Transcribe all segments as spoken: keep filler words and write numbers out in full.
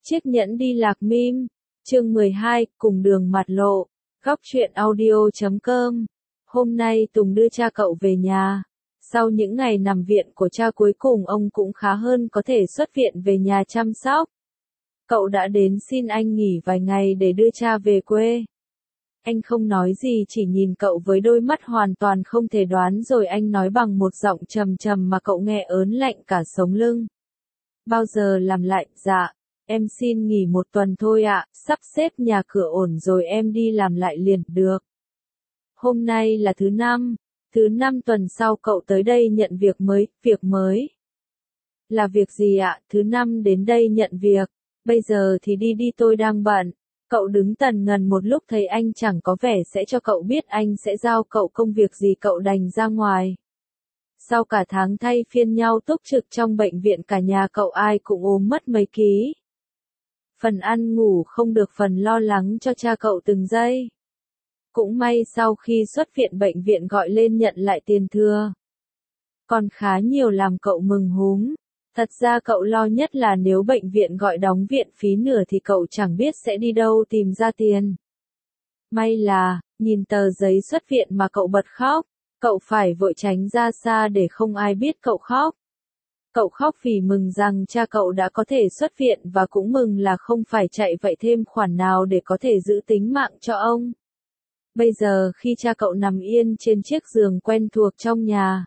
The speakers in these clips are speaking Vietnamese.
Chiếc nhẫn đi lạc mim, chương mười hai, cùng đường mặt lộ, góc truyện audio chấm com. Hôm nay Tùng đưa cha cậu về nhà. Sau những ngày nằm viện của cha cuối cùng ông cũng khá hơn, có thể xuất viện về nhà chăm sóc. Cậu đã đến xin anh nghỉ vài ngày để đưa cha về quê. Anh không nói gì, chỉ nhìn cậu với đôi mắt hoàn toàn không thể đoán, rồi anh nói bằng một giọng trầm trầm mà cậu nghe ớn lạnh cả sống lưng. Bao giờ làm lại? Dạ, em xin nghỉ một tuần thôi ạ, sắp xếp nhà cửa ổn rồi em đi làm lại liền, được. Hôm nay là thứ năm, thứ năm tuần sau cậu tới đây nhận việc mới, việc mới. Là việc gì ạ? Thứ năm đến đây nhận việc, bây giờ thì đi đi, tôi đang bận. Cậu đứng tần ngần một lúc, thấy anh chẳng có vẻ sẽ cho cậu biết anh sẽ giao cậu công việc gì, cậu đành ra ngoài. Sau cả tháng thay phiên nhau túc trực trong bệnh viện, cả nhà cậu ai cũng ốm mất mấy ký. Phần ăn ngủ không được, phần lo lắng cho cha cậu từng giây. Cũng may sau khi xuất viện bệnh viện gọi lên nhận lại tiền thừa. Còn khá nhiều làm cậu mừng húm. Thật ra cậu lo nhất là nếu bệnh viện gọi đóng viện phí nửa thì cậu chẳng biết sẽ đi đâu tìm ra tiền. May là, nhìn tờ giấy xuất viện mà cậu bật khóc, cậu phải vội tránh ra xa để không ai biết cậu khóc. Cậu khóc vì mừng rằng cha cậu đã có thể xuất viện, và cũng mừng là không phải chạy vậy thêm khoản nào để có thể giữ tính mạng cho ông. Bây giờ khi cha cậu nằm yên trên chiếc giường quen thuộc trong nhà,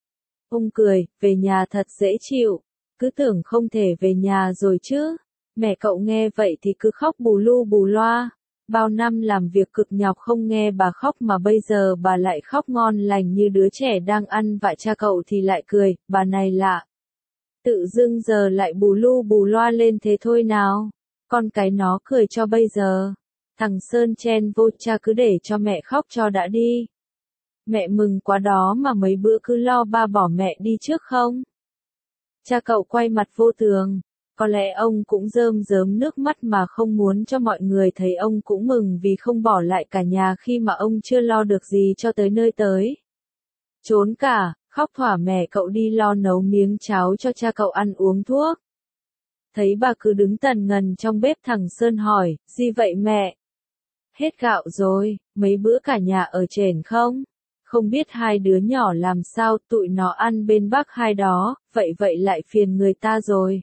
ông cười, về nhà thật dễ chịu. Cứ tưởng không thể về nhà rồi chứ. Mẹ cậu nghe vậy thì cứ khóc bù lu bù loa. Bao năm làm việc cực nhọc không nghe bà khóc, mà bây giờ bà lại khóc ngon lành như đứa trẻ đang ăn vạ. Cha cậu thì lại cười, bà này lạ. Tự dưng giờ lại bù lu bù loa lên thế thôi nào. Con cái nó cười cho bây giờ. Thằng Sơn chen vô, cha cứ để cho mẹ khóc cho đã đi. Mẹ mừng quá đó mà mấy bữa cứ lo ba bỏ mẹ đi trước không? Cha cậu quay mặt vô tường, có lẽ ông cũng rơm rớm nước mắt mà không muốn cho mọi người thấy. Ông cũng mừng vì không bỏ lại cả nhà khi mà ông chưa lo được gì cho tới nơi tới. Trốn cả, khóc thỏa mẹ cậu đi lo nấu miếng cháo cho cha cậu ăn uống thuốc. Thấy bà cứ đứng tần ngần trong bếp, thằng Sơn hỏi, gì vậy mẹ? Hết gạo rồi, mấy bữa cả nhà ở trển không? Không biết hai đứa nhỏ làm sao, tụi nó ăn bên bác hai đó, vậy vậy lại phiền người ta rồi.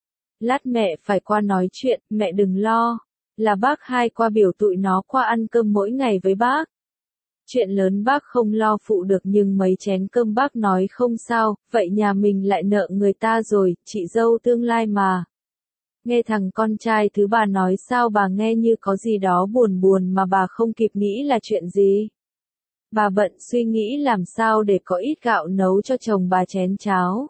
Lát mẹ phải qua nói chuyện, mẹ đừng lo. Là bác hai qua biểu tụi nó qua ăn cơm mỗi ngày với bác. Chuyện lớn bác không lo phụ được, nhưng mấy chén cơm bác nói không sao, vậy nhà mình lại nợ người ta rồi, chị dâu tương lai mà. Nghe thằng con trai thứ bà nói sao bà nghe như có gì đó buồn buồn mà bà không kịp nghĩ là chuyện gì. Bà bận suy nghĩ làm sao để có ít gạo nấu cho chồng bà chén cháo.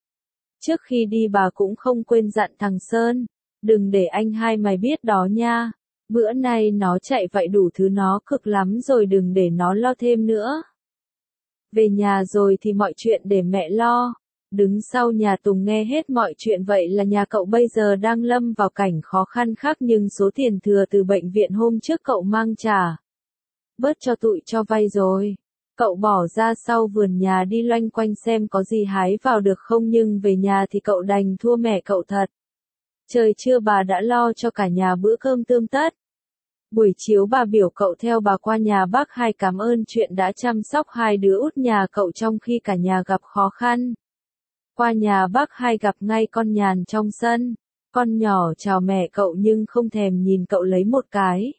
Trước khi đi bà cũng không quên dặn thằng Sơn, đừng để anh hai mày biết đó nha. Bữa nay nó chạy vậy đủ thứ nó cực lắm rồi, đừng để nó lo thêm nữa. Về nhà rồi thì mọi chuyện để mẹ lo. Đứng sau nhà Tùng nghe hết mọi chuyện, vậy là nhà cậu bây giờ đang lâm vào cảnh khó khăn khác, nhưng số tiền thừa từ bệnh viện hôm trước cậu mang trả. Bớt cho tụi cho vay rồi. Cậu bỏ ra sau vườn nhà đi loanh quanh xem có gì hái vào được không, nhưng về nhà thì cậu đành thua mẹ cậu thật. Trời trưa bà đã lo cho cả nhà bữa cơm tươm tất. Buổi chiều bà biểu cậu theo bà qua nhà bác hai cảm ơn chuyện đã chăm sóc hai đứa út nhà cậu trong khi cả nhà gặp khó khăn. Qua nhà bác hai gặp ngay con Nhàn trong sân. Con nhỏ chào mẹ cậu nhưng không thèm nhìn cậu lấy một cái.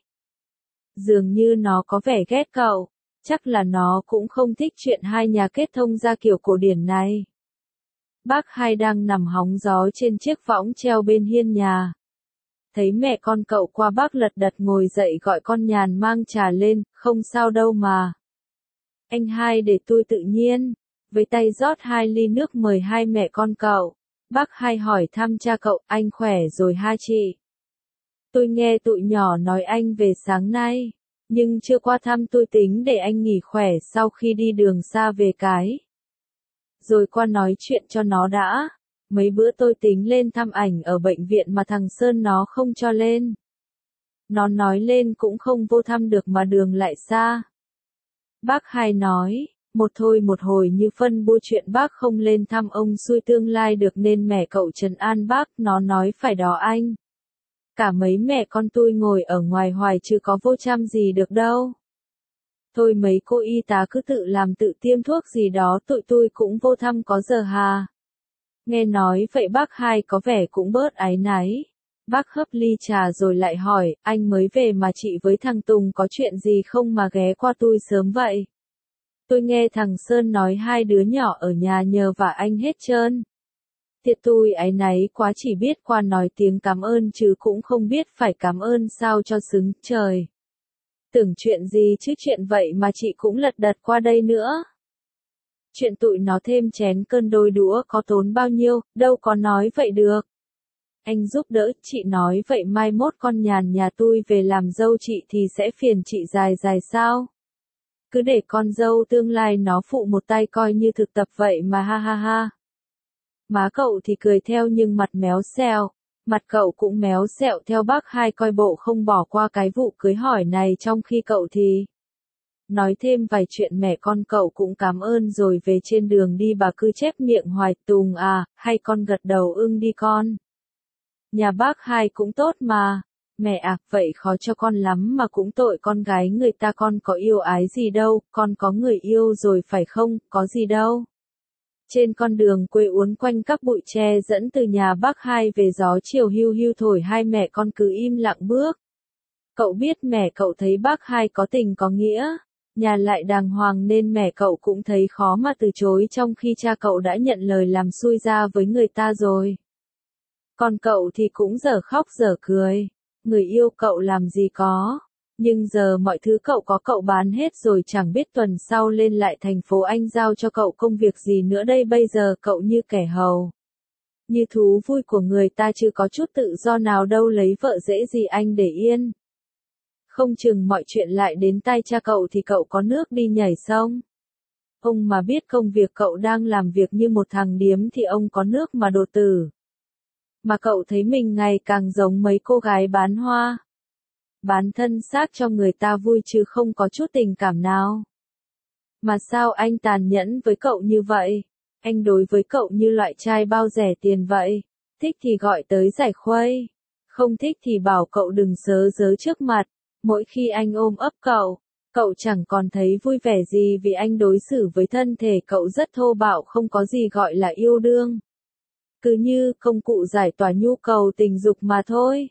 Dường như nó có vẻ ghét cậu, chắc là nó cũng không thích chuyện hai nhà kết thông ra kiểu cổ điển này. Bác hai đang nằm hóng gió trên chiếc võng treo bên hiên nhà. Thấy mẹ con cậu qua, bác lật đật ngồi dậy gọi con Nhàn mang trà lên, không sao đâu mà. Anh hai để tôi tự nhiên, với tay rót hai ly nước mời hai mẹ con cậu. Bác hai hỏi thăm cha cậu, anh khỏe rồi ha chị? Tôi nghe tụi nhỏ nói anh về sáng nay, nhưng chưa qua thăm, tôi tính để anh nghỉ khỏe sau khi đi đường xa về cái. Rồi qua nói chuyện cho nó đã. Mấy bữa tôi tính lên thăm ảnh ở bệnh viện mà thằng Sơn nó không cho lên. Nó nói lên cũng không vô thăm được mà đường lại xa. Bác hai nói, một thôi một hồi như phân bua chuyện bác không lên thăm ông xui tương lai được, nên mẹ cậu trấn an bác, nó nói phải đó anh. cả mấy mẹ con tôi ngồi ở ngoài hoài chứ có vô chăm gì được đâu. Thôi mấy cô y tá cứ tự làm tự tiêm thuốc gì đó tụi tôi cũng vô thăm có giờ hà. Nghe nói vậy bác hai có vẻ cũng bớt áy náy. Bác hấp ly trà rồi lại hỏi, anh mới về mà chị với thằng Tùng có chuyện gì không mà ghé qua tôi sớm vậy? Tôi nghe thằng Sơn nói hai đứa nhỏ ở nhà nhờ vả anh hết trơn. Thiệt tôi áy náy quá, chỉ biết qua nói tiếng cảm ơn chứ cũng không biết phải cảm ơn sao cho xứng trời. Tưởng chuyện gì chứ chuyện vậy mà chị cũng lật đật qua đây nữa. Chuyện tụi nó thêm chén cơm đôi đũa có tốn bao nhiêu, đâu có nói vậy được. Anh giúp đỡ, chị nói vậy mai mốt con nhàn nhà tôi về làm dâu chị thì sẽ phiền chị dài dài sao? Cứ để con dâu tương lai nó phụ một tay coi như thực tập vậy mà ha ha ha. Má cậu thì cười theo nhưng mặt méo xẹo, mặt cậu cũng méo xẹo theo bác hai coi bộ không bỏ qua cái vụ cưới hỏi này trong khi cậu thì nói thêm vài chuyện mẹ con cậu cũng cảm ơn rồi về trên đường đi bà cứ chép miệng hoài Tùng à, hay con gật đầu ưng đi con. Nhà bác hai cũng tốt mà. Mẹ à, vậy khó cho con lắm mà cũng tội con gái người ta, con có yêu ái gì đâu, con có người yêu rồi phải không, có gì đâu. Trên con đường quê uốn quanh các bụi tre dẫn từ nhà bác hai về gió chiều hiu hiu thổi, hai mẹ con cứ im lặng bước. Cậu biết mẹ cậu thấy bác hai có tình có nghĩa, nhà lại đàng hoàng nên mẹ cậu cũng thấy khó mà từ chối, trong khi cha cậu đã nhận lời làm xui ra với người ta rồi. Còn cậu thì cũng dở khóc dở cười. Người yêu cậu làm gì có. Nhưng giờ mọi thứ cậu có cậu bán hết rồi, chẳng biết tuần sau lên lại thành phố Anh giao cho cậu công việc gì nữa đây. Bây giờ cậu như kẻ hầu, như thú vui của người ta chứ có chút tự do nào đâu, lấy vợ dễ gì anh để yên. Không chừng mọi chuyện lại đến tai cha cậu thì cậu có nước đi nhảy sông. Ông mà biết công việc cậu đang làm việc như một thằng điếm thì ông có nước mà đột tử. Mà cậu thấy mình ngày càng giống mấy cô gái bán hoa. Bán thân xác cho người ta vui chứ không có chút tình cảm nào. Mà sao anh tàn nhẫn với cậu như vậy? Anh đối với cậu như loại trai bao rẻ tiền vậy. Thích thì gọi tới giải khuây. Không thích thì bảo cậu đừng sớ dớ trước mặt. Mỗi khi anh ôm ấp cậu, cậu chẳng còn thấy vui vẻ gì vì anh đối xử với thân thể cậu rất thô bạo, không có gì gọi là yêu đương. Cứ như công cụ giải tỏa nhu cầu tình dục mà thôi.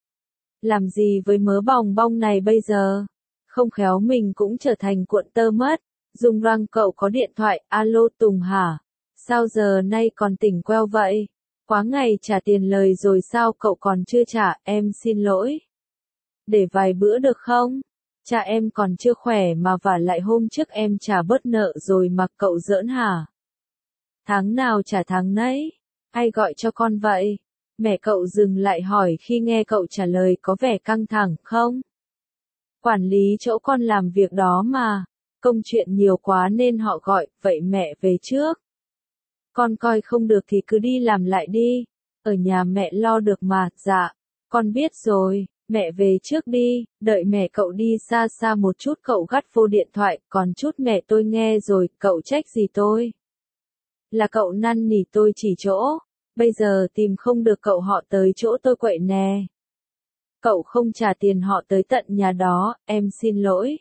Làm gì với mớ bòng bong này bây giờ? Không khéo mình cũng trở thành cuộn tơ mất. Dung răng cậu có điện thoại, alo Tùng hả? Sao giờ nay còn tỉnh queo vậy? Quá ngày trả tiền lời rồi sao cậu còn chưa trả, em xin lỗi. Để vài bữa được không? Cha em còn chưa khỏe mà, vả lại hôm trước em trả bớt nợ rồi mà, cậu giỡn hả? Tháng nào trả tháng nấy. Ai gọi cho con vậy? Mẹ cậu dừng lại hỏi khi nghe cậu trả lời có vẻ căng thẳng. Không? Quản lý chỗ con làm việc đó mà. Công chuyện nhiều quá nên họ gọi, vậy mẹ về trước. Con coi không được thì cứ đi làm lại đi. Ở nhà mẹ lo được mà. Dạ, con biết rồi, mẹ về trước đi, đợi mẹ cậu đi xa xa một chút cậu gắt vô điện thoại, còn chút mẹ tôi nghe rồi, cậu trách gì tôi? Là cậu năn nỉ tôi chỉ chỗ. Bây giờ tìm không được cậu họ tới chỗ tôi quậy nè. Cậu không trả tiền họ tới tận nhà đó, em xin lỗi.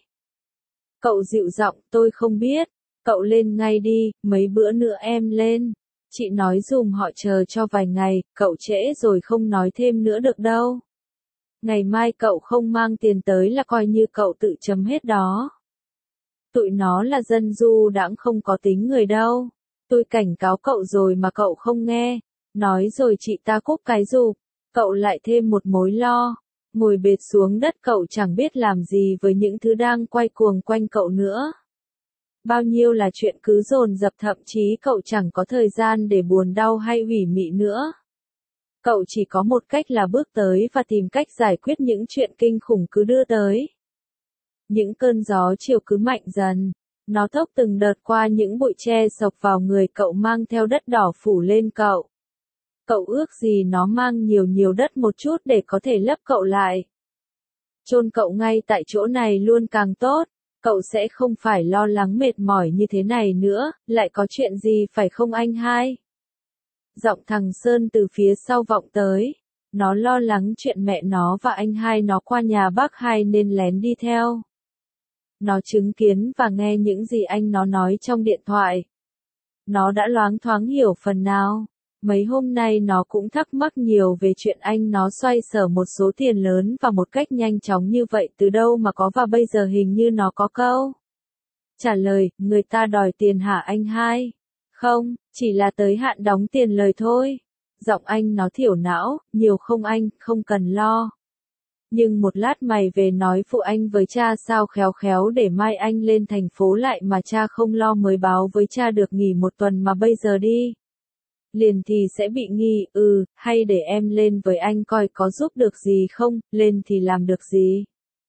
Cậu dịu giọng, tôi không biết. Cậu lên ngay đi, mấy bữa nữa em lên. Chị nói dùm họ chờ cho vài ngày, cậu trễ rồi không nói thêm nữa được đâu. Ngày mai cậu không mang tiền tới là coi như cậu tự chấm hết đó. Tụi nó là dân du đãng không có tính người đâu. Tôi cảnh cáo cậu rồi mà cậu không nghe. Nói rồi chị ta cúp cái rụp. Cậu lại thêm một mối lo. Ngồi bệt xuống đất cậu chẳng biết làm gì với những thứ đang quay cuồng quanh cậu nữa. Bao nhiêu là chuyện cứ dồn dập, thậm chí cậu chẳng có thời gian để buồn đau hay ủy mị nữa. Cậu chỉ có một cách là bước tới và tìm cách giải quyết những chuyện kinh khủng cứ đưa tới. Những cơn gió chiều cứ mạnh dần. Nó thốc từng đợt qua những bụi tre sộc vào người cậu, mang theo đất đỏ phủ lên cậu. Cậu ước gì nó mang nhiều nhiều đất một chút để có thể lấp cậu lại. Chôn cậu ngay tại chỗ này luôn càng tốt. Cậu sẽ không phải lo lắng mệt mỏi như thế này nữa, lại có chuyện gì phải không anh hai? Giọng thằng Sơn từ phía sau vọng tới. Nó lo lắng chuyện mẹ nó và anh hai nó qua nhà bác hai nên lén đi theo. Nó chứng kiến và nghe những gì anh nó nói trong điện thoại. Nó đã loáng thoáng hiểu phần nào. Mấy hôm nay nó cũng thắc mắc nhiều về chuyện anh nó xoay sở một số tiền lớn và một cách nhanh chóng như vậy từ đâu mà có, và bây giờ hình như nó có câu trả lời, người ta đòi tiền hả anh hai? Không, chỉ là tới hạn đóng tiền lời thôi. Giọng anh nó thiểu não, nhiều không anh, không cần lo. Nhưng một lát mày về nói phụ anh với cha sao khéo khéo để mai anh lên thành phố lại mà cha không lo, mới báo với cha được nghỉ một tuần mà bây giờ đi liền thì sẽ bị nghi. Ừ, hay để em lên với anh coi có giúp được gì không, lên thì làm được gì.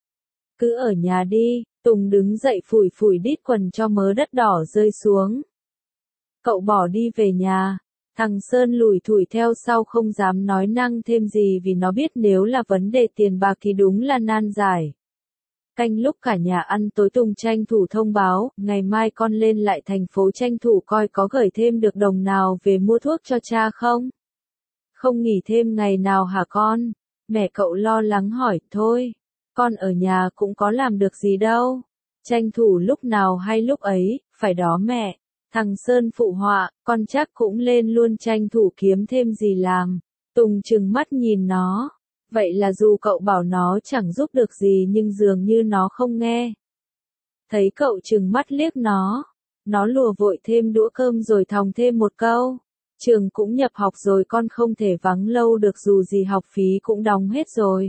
Cứ ở nhà đi. Tùng đứng dậy phủi phủi đít quần cho mớ đất đỏ rơi xuống. Cậu bỏ đi về nhà. Thằng Sơn lủi thủi theo sau, không dám nói năng thêm gì vì nó biết nếu là vấn đề tiền bạc thì đúng là nan giải. Canh lúc cả nhà ăn tối, Tùng tranh thủ thông báo, ngày mai con lên lại thành phố tranh thủ coi có gửi thêm được đồng nào về mua thuốc cho cha không. Không nghỉ thêm ngày nào hả con? Mẹ cậu lo lắng hỏi. Thôi, con ở nhà cũng có làm được gì đâu. Tranh thủ lúc nào hay lúc ấy, phải đó mẹ. Thằng Sơn phụ họa, con chắc cũng lên luôn tranh thủ kiếm thêm gì làm. Tùng trừng mắt nhìn nó. Vậy là dù cậu bảo nó chẳng giúp được gì nhưng dường như nó không nghe. Thấy cậu trừng mắt liếc nó. Nó lùa vội thêm đũa cơm rồi thòng thêm một câu. Trường cũng nhập học rồi, con không thể vắng lâu được, dù gì học phí cũng đóng hết rồi.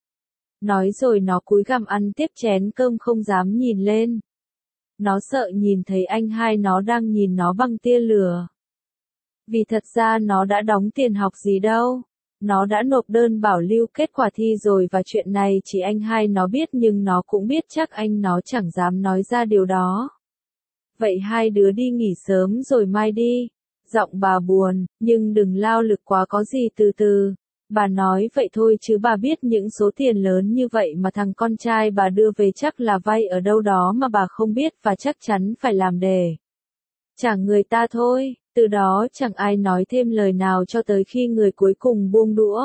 Nói rồi nó cúi gằm ăn tiếp chén cơm, không dám nhìn lên. Nó sợ nhìn thấy anh hai nó đang nhìn nó bằng tia lửa. Vì thật ra nó đã đóng tiền học gì đâu. Nó đã nộp đơn bảo lưu kết quả thi rồi, và chuyện này chỉ anh hai nó biết, nhưng nó cũng biết chắc anh nó chẳng dám nói ra điều đó. Vậy hai đứa đi nghỉ sớm rồi mai đi. Giọng bà buồn, nhưng đừng lao lực quá, có gì từ từ. Bà nói vậy thôi chứ bà biết những số tiền lớn như vậy mà thằng con trai bà đưa về chắc là vay ở đâu đó mà bà không biết, và chắc chắn phải làm để trả người ta thôi. Từ đó chẳng ai nói thêm lời nào cho tới khi người cuối cùng buông đũa.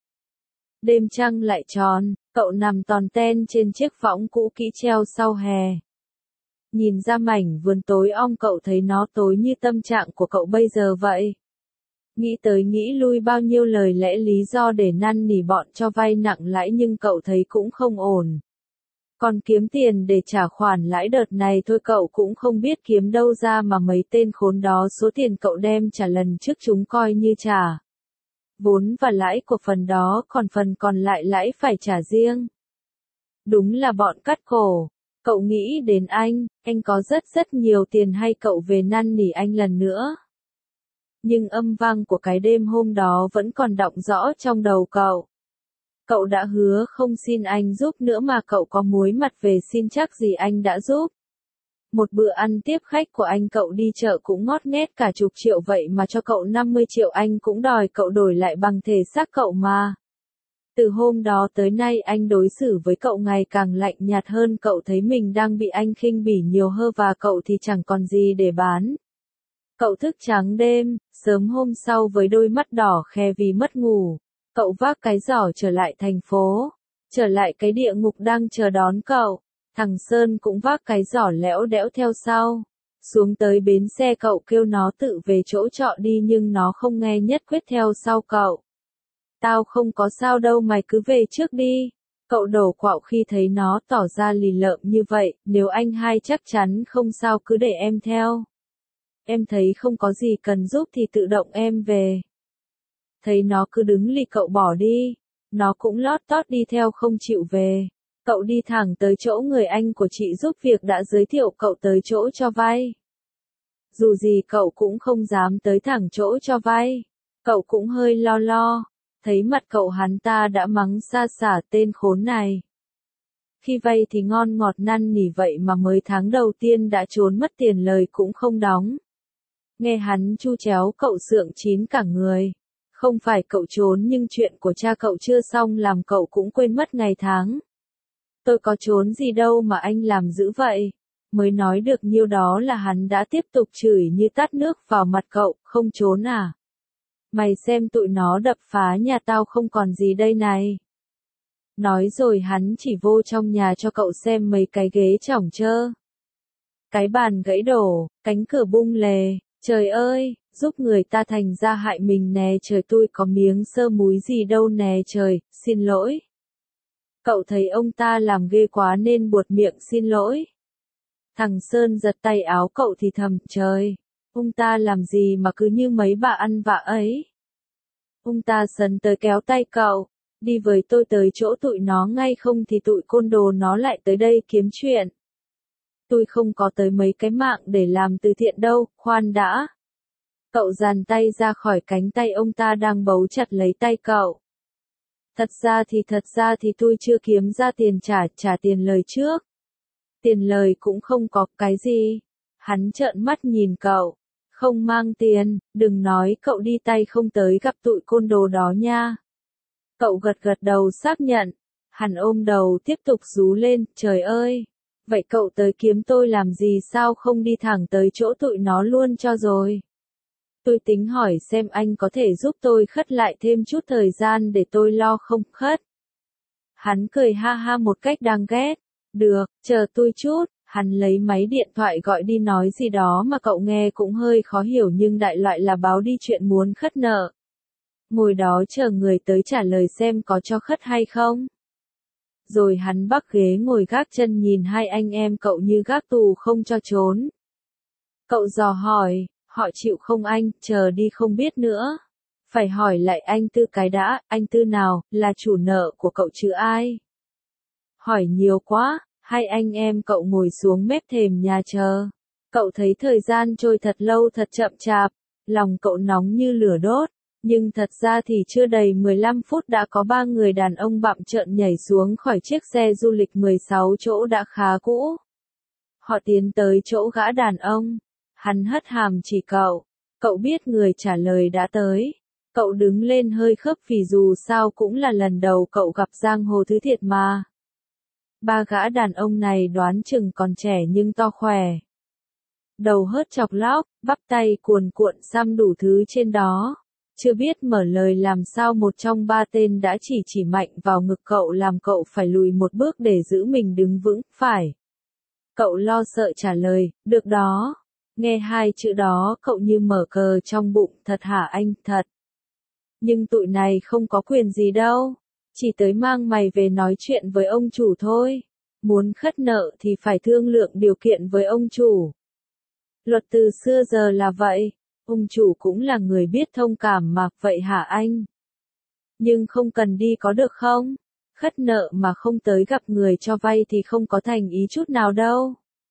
Đêm trăng lại tròn, cậu nằm tòn ten trên chiếc võng cũ kỹ treo sau hè. Nhìn ra mảnh vườn tối om, cậu thấy nó tối như tâm trạng của cậu bây giờ vậy. Nghĩ tới nghĩ lui bao nhiêu lời lẽ lý do để năn nỉ bọn cho vay nặng lãi, nhưng cậu thấy cũng không ổn. Còn kiếm tiền để trả khoản lãi đợt này thôi cậu cũng không biết kiếm đâu ra, mà mấy tên khốn đó số tiền cậu đem trả lần trước chúng coi như trả vốn và lãi của phần đó, còn phần còn lại lãi phải trả riêng. Đúng là bọn cắt cổ. Cậu nghĩ đến anh, anh có rất rất nhiều tiền, hay cậu về năn nỉ anh lần nữa. Nhưng âm vang của cái đêm hôm đó vẫn còn đọng rõ trong đầu cậu. Cậu đã hứa không xin anh giúp nữa mà cậu có muối mặt về xin chắc gì anh đã giúp. Một bữa ăn tiếp khách của anh cậu đi chợ cũng ngót nghét cả chục triệu, vậy mà cho cậu năm mươi triệu anh cũng đòi cậu đổi lại bằng thể xác cậu mà. Từ hôm đó tới nay anh đối xử với cậu ngày càng lạnh nhạt hơn, cậu thấy mình đang bị anh khinh bỉ nhiều hơn, và cậu thì chẳng còn gì để bán. Cậu thức trắng đêm, sớm hôm sau với đôi mắt đỏ khè vì mất ngủ, cậu vác cái giỏ trở lại thành phố, trở lại cái địa ngục đang chờ đón cậu. Thằng Sơn cũng vác cái giỏ lẽo đẽo theo sau. Xuống tới bến xe cậu kêu nó tự về chỗ trọ đi, nhưng nó không nghe, nhất quyết theo sau cậu. Tao không có sao đâu, mày cứ về trước đi. Cậu đổ quạo khi thấy nó tỏ ra lì lợm như vậy. Nếu anh hai chắc chắn không sao, cứ để em theo. Em thấy không có gì cần giúp thì tự động em về. Thấy nó cứ đứng lì cậu bỏ đi. Nó cũng lót tót đi theo không chịu về. Cậu đi thẳng tới chỗ người anh của chị giúp việc đã giới thiệu cậu tới chỗ cho vay. Dù gì cậu cũng không dám tới thẳng chỗ cho vay. Cậu cũng hơi lo lo. Thấy mặt cậu hắn ta đã mắng xa xả tên khốn này. Khi vay thì ngon ngọt năn nỉ vậy mà mới tháng đầu tiên đã trốn mất tiền lời cũng không đóng. Nghe hắn chu chéo cậu sượng chín cả người. Không phải cậu trốn, nhưng chuyện của cha cậu chưa xong làm cậu cũng quên mất ngày tháng. Tôi có trốn gì đâu mà anh làm dữ vậy. Mới nói được nhiêu đó là hắn đã tiếp tục chửi như tát nước vào mặt cậu, không trốn à. Mày xem tụi nó đập phá nhà tao không còn gì đây này. Nói rồi hắn chỉ vô trong nhà cho cậu xem mấy cái ghế chỏng chơ. Cái bàn gãy đổ, cánh cửa bung lề, trời ơi, giúp người ta thành ra hại mình nè trời tôi có miếng sơ múi gì đâu nè trời, xin lỗi. Cậu thấy ông ta làm ghê quá nên buột miệng xin lỗi. Thằng Sơn giật tay áo cậu thì thầm, trời, ông ta làm gì mà cứ như mấy bà ăn vạ ấy. Ông ta sấn tới kéo tay cậu, đi với tôi tới chỗ tụi nó ngay không thì tụi côn đồ nó lại tới đây kiếm chuyện. Tôi không có tới mấy cái mạng để làm từ thiện đâu, khoan đã. Cậu giàn tay ra khỏi cánh tay ông ta đang bấu chặt lấy tay cậu. Thật ra thì thật ra thì tôi chưa kiếm ra tiền trả, trả tiền lời trước. Tiền lời cũng không có cái gì. Hắn trợn mắt nhìn cậu. Không mang tiền, đừng nói cậu đi tay không tới gặp tụi côn đồ đó nha. Cậu gật gật đầu xác nhận. Hắn ôm đầu tiếp tục rú lên, trời ơi. Vậy cậu tới kiếm tôi làm gì sao không đi thẳng tới chỗ tụi nó luôn cho rồi. Tôi tính hỏi xem anh có thể giúp tôi khất lại thêm chút thời gian để tôi lo không khất. Hắn cười ha ha một cách đáng ghét. Được, chờ tôi chút. Hắn lấy máy điện thoại gọi đi nói gì đó mà cậu nghe cũng hơi khó hiểu nhưng đại loại là báo đi chuyện muốn khất nợ. Ngồi đó chờ người tới trả lời xem có cho khất hay không. Rồi hắn bắc ghế ngồi gác chân nhìn hai anh em cậu như gác tù không cho trốn. Cậu dò hỏi, họ chịu không anh, chờ đi không biết nữa. Phải hỏi lại anh Tư cái đã, anh Tư nào, là chủ nợ của cậu chứ ai? Hỏi nhiều quá, hai anh em cậu ngồi xuống mép thềm nhà chờ. Cậu thấy thời gian trôi thật lâu thật chậm chạp, lòng cậu nóng như lửa đốt. Nhưng thật ra thì chưa đầy mười lăm phút đã có ba người đàn ông bặm trợn nhảy xuống khỏi chiếc xe du lịch mười sáu chỗ đã khá cũ. Họ tiến tới chỗ gã đàn ông. Hắn hất hàm chỉ cậu. Cậu biết người trả lời đã tới. Cậu đứng lên hơi khớp vì dù sao cũng là lần đầu cậu gặp giang hồ thứ thiệt mà. Ba gã đàn ông này đoán chừng còn trẻ nhưng to khỏe. Đầu hớt chọc lóc, bắp tay cuồn cuộn xăm đủ thứ trên đó. Chưa biết mở lời làm sao một trong ba tên đã chỉ chỉ mạnh vào ngực cậu làm cậu phải lùi một bước để giữ mình đứng vững, phải. Cậu lo sợ trả lời, được đó. Nghe hai chữ đó cậu như mở cờ trong bụng, thật hả anh, thật. Nhưng tụi này không có quyền gì đâu. Chỉ tới mang mày về nói chuyện với ông chủ thôi. Muốn khất nợ thì phải thương lượng điều kiện với ông chủ. Luật từ xưa giờ là vậy. Ông chủ cũng là người biết thông cảm mà, vậy hả anh? Nhưng không cần đi có được không? Khất nợ mà không tới gặp người cho vay thì không có thành ý chút nào đâu.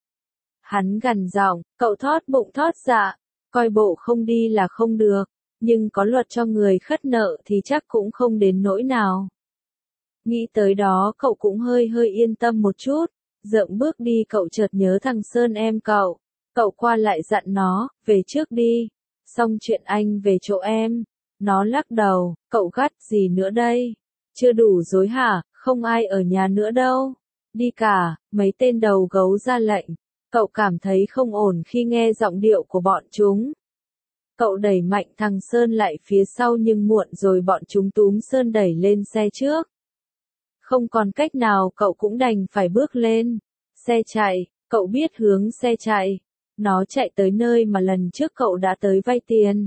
Hắn gằn giọng, cậu thót bụng thót dạ, coi bộ không đi là không được, nhưng có luật cho người khất nợ thì chắc cũng không đến nỗi nào. Nghĩ tới đó cậu cũng hơi hơi yên tâm một chút, dậm bước đi cậu chợt nhớ thằng Sơn em cậu, cậu qua lại dặn nó, về trước đi. Xong chuyện anh về chỗ em. Nó lắc đầu, cậu gắt gì nữa đây? Chưa đủ dối hả, không ai ở nhà nữa đâu. Đi cả, mấy tên đầu gấu ra lệnh. Cậu cảm thấy không ổn khi nghe giọng điệu của bọn chúng. Cậu đẩy mạnh thằng Sơn lại phía sau nhưng muộn rồi bọn chúng túm Sơn đẩy lên xe trước. Không còn cách nào cậu cũng đành phải bước lên. Xe chạy, cậu biết hướng xe chạy. Nó chạy tới nơi mà lần trước cậu đã tới vay tiền.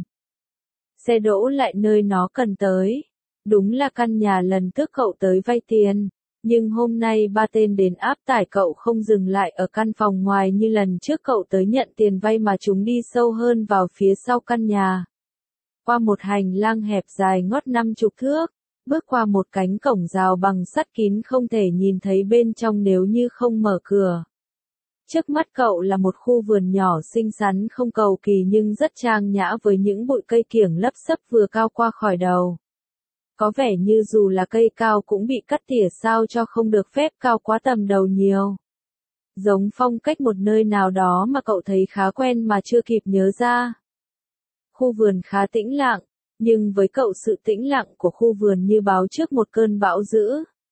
Xe đỗ lại nơi nó cần tới. Đúng là căn nhà lần trước cậu tới vay tiền. Nhưng hôm nay ba tên đến áp tải cậu không dừng lại ở căn phòng ngoài như lần trước cậu tới nhận tiền vay mà chúng đi sâu hơn vào phía sau căn nhà. Qua một hành lang hẹp dài ngót năm chục thước. Bước qua một cánh cổng rào bằng sắt kín không thể nhìn thấy bên trong nếu như không mở cửa. Trước mắt cậu là một khu vườn nhỏ xinh xắn không cầu kỳ nhưng rất trang nhã với những bụi cây kiểng lấp xấp vừa cao qua khỏi đầu. Có vẻ như dù là cây cao cũng bị cắt tỉa sao cho không được phép cao quá tầm đầu nhiều. Giống phong cách một nơi nào đó mà cậu thấy khá quen mà chưa kịp nhớ ra. Khu vườn khá tĩnh lặng, nhưng với cậu sự tĩnh lặng của khu vườn như báo trước một cơn bão dữ.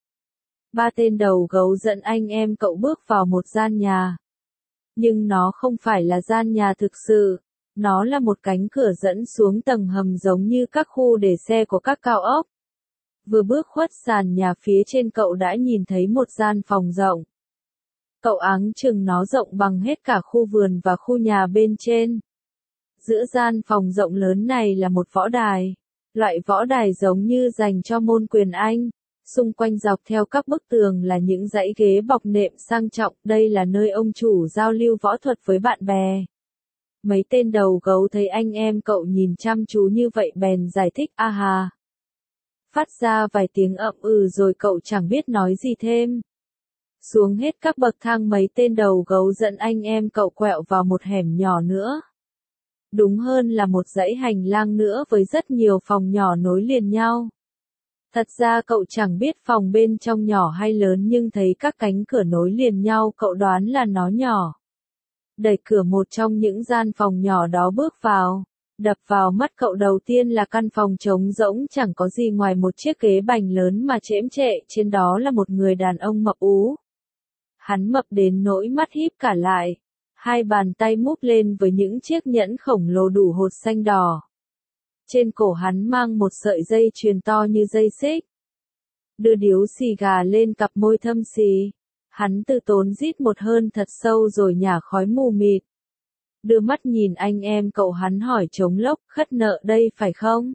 Ba tên đầu gấu dẫn anh em cậu bước vào một gian nhà. Nhưng nó không phải là gian nhà thực sự, Nó là một cánh cửa dẫn xuống tầng hầm giống như các khu để xe của các cao ốc. Vừa bước khuất sàn nhà phía trên cậu đã nhìn thấy một gian phòng rộng. Cậu áng chừng nó rộng bằng hết cả khu vườn và khu nhà bên trên. Giữa gian phòng rộng lớn này là một võ đài. Loại võ đài giống như dành cho môn quyền Anh. Xung quanh dọc theo các bức tường là những dãy ghế bọc nệm sang trọng. Đây là nơi ông chủ giao lưu võ thuật với bạn bè. Mấy tên đầu gấu thấy anh em cậu nhìn chăm chú như vậy bèn giải thích a hà. Phát ra vài tiếng ậm ừ rồi cậu chẳng biết nói gì thêm. Xuống hết các bậc thang mấy tên đầu gấu dẫn anh em cậu quẹo vào một hẻm nhỏ nữa. Đúng hơn là một dãy hành lang nữa với rất nhiều phòng nhỏ nối liền nhau. Thật ra cậu chẳng biết phòng bên trong nhỏ hay lớn nhưng thấy các cánh cửa nối liền nhau cậu đoán là nó nhỏ. Đẩy cửa một trong những gian phòng nhỏ đó bước vào. Đập vào mắt cậu đầu tiên là căn phòng trống rỗng chẳng có gì ngoài một chiếc ghế bành lớn mà chễm chệ, trên đó là một người đàn ông mập ú. Hắn mập đến nỗi mắt híp cả lại, hai bàn tay múp lên với những chiếc nhẫn khổng lồ đủ hột xanh đỏ. Trên cổ hắn mang một sợi dây chuyền to như dây xích. Đưa điếu xì gà lên cặp môi thâm xì. Hắn từ tốn rít một hơi thật sâu rồi nhả khói mù mịt. Đưa mắt nhìn anh em cậu hắn hỏi trống lốc, khất nợ đây phải không?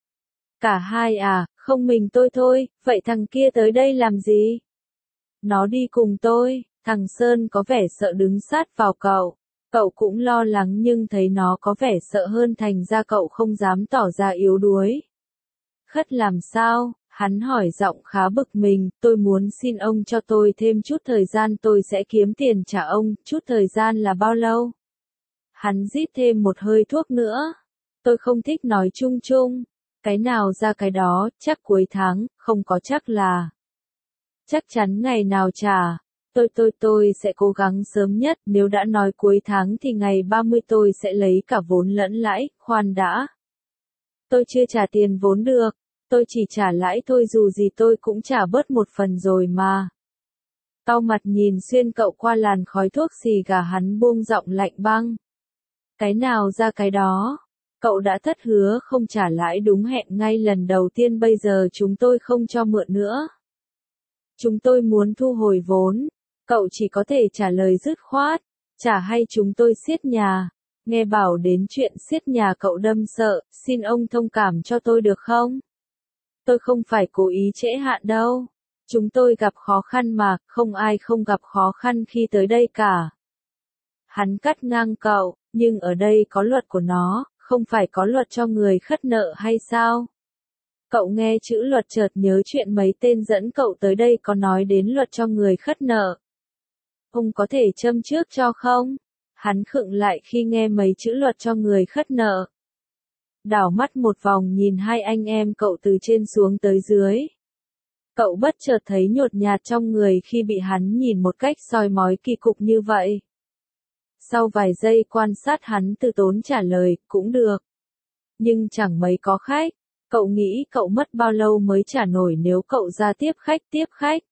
Cả hai à, không mình tôi thôi, vậy thằng kia tới đây làm gì? Nó đi cùng tôi, thằng Sơn có vẻ sợ đứng sát vào cậu. Cậu cũng lo lắng nhưng thấy nó có vẻ sợ hơn thành ra cậu không dám tỏ ra yếu đuối. Khất làm sao? Hắn hỏi giọng khá bực mình, tôi muốn xin ông cho tôi thêm chút thời gian tôi sẽ kiếm tiền trả ông, chút thời gian là bao lâu? Hắn rít thêm một hơi thuốc nữa. Tôi không thích nói chung chung. Cái nào ra cái đó, chắc cuối tháng, không có chắc là. Chắc chắn ngày nào trả. Tôi tôi tôi sẽ cố gắng sớm nhất, nếu đã nói cuối tháng thì ngày ba mươi tôi sẽ lấy cả vốn lẫn lãi, khoan đã. Tôi chưa trả tiền vốn được, tôi chỉ trả lãi thôi dù gì tôi cũng trả bớt một phần rồi mà. Cau mặt nhìn xuyên cậu qua làn khói thuốc xì gà hắn buông giọng lạnh băng. Cái nào ra cái đó, cậu đã thất hứa không trả lãi đúng hẹn ngay lần đầu tiên bây giờ chúng tôi không cho mượn nữa. Chúng tôi muốn thu hồi vốn, cậu chỉ có thể trả lời dứt khoát, trả hay chúng tôi xiết nhà. Nghe bảo đến chuyện xiết nhà cậu đâm sợ, xin ông thông cảm cho tôi được không? Tôi không phải cố ý trễ hạn đâu. Chúng tôi gặp khó khăn mà, không ai không gặp khó khăn khi tới đây cả. Hắn cắt ngang cậu, nhưng ở đây có luật của nó, không phải có luật cho người khất nợ hay sao? Cậu nghe chữ luật chợt nhớ chuyện mấy tên dẫn cậu tới đây có nói đến luật cho người khất nợ. Ông có thể châm trước cho không? Hắn khựng lại khi nghe mấy chữ luật cho người khất nợ. Đảo mắt một vòng nhìn hai anh em cậu từ trên xuống tới dưới. Cậu bất chợt thấy nhột nhạt trong người khi bị hắn nhìn một cách soi mói kỳ cục như vậy. Sau vài giây quan sát hắn từ tốn trả lời, cũng được. Nhưng chẳng mấy có khách. Cậu nghĩ cậu mất bao lâu mới trả nổi nếu cậu ra tiếp khách tiếp khách?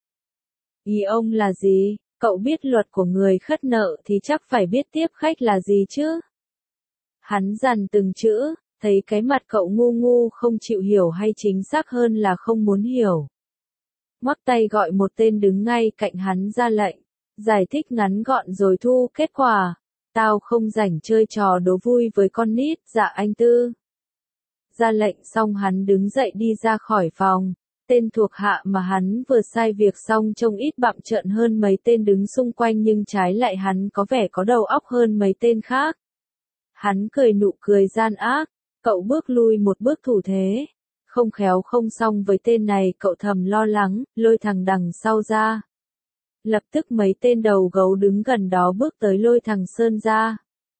Ý ông là gì? Cậu biết luật của người khất nợ thì chắc phải biết tiếp khách là gì chứ? Hắn dằn từng chữ, thấy cái mặt cậu ngu ngu không chịu hiểu hay chính xác hơn là không muốn hiểu. Ngoắc tay gọi một tên đứng ngay cạnh hắn ra lệnh, giải thích ngắn gọn rồi thu kết quả. Tao không rảnh chơi trò đố vui với con nít, dạ anh Tư. Ra lệnh xong hắn đứng dậy đi ra khỏi phòng. Tên thuộc hạ mà hắn vừa sai việc xong trông ít bặm trợn hơn mấy tên đứng xung quanh nhưng trái lại hắn có vẻ có đầu óc hơn mấy tên khác. Hắn cười nụ cười gian ác, cậu bước lui một bước thủ thế. Không khéo không xong với tên này cậu thầm lo lắng, lôi thằng đằng sau ra. Lập tức mấy tên đầu gấu đứng gần đó bước tới lôi thằng Sơn ra.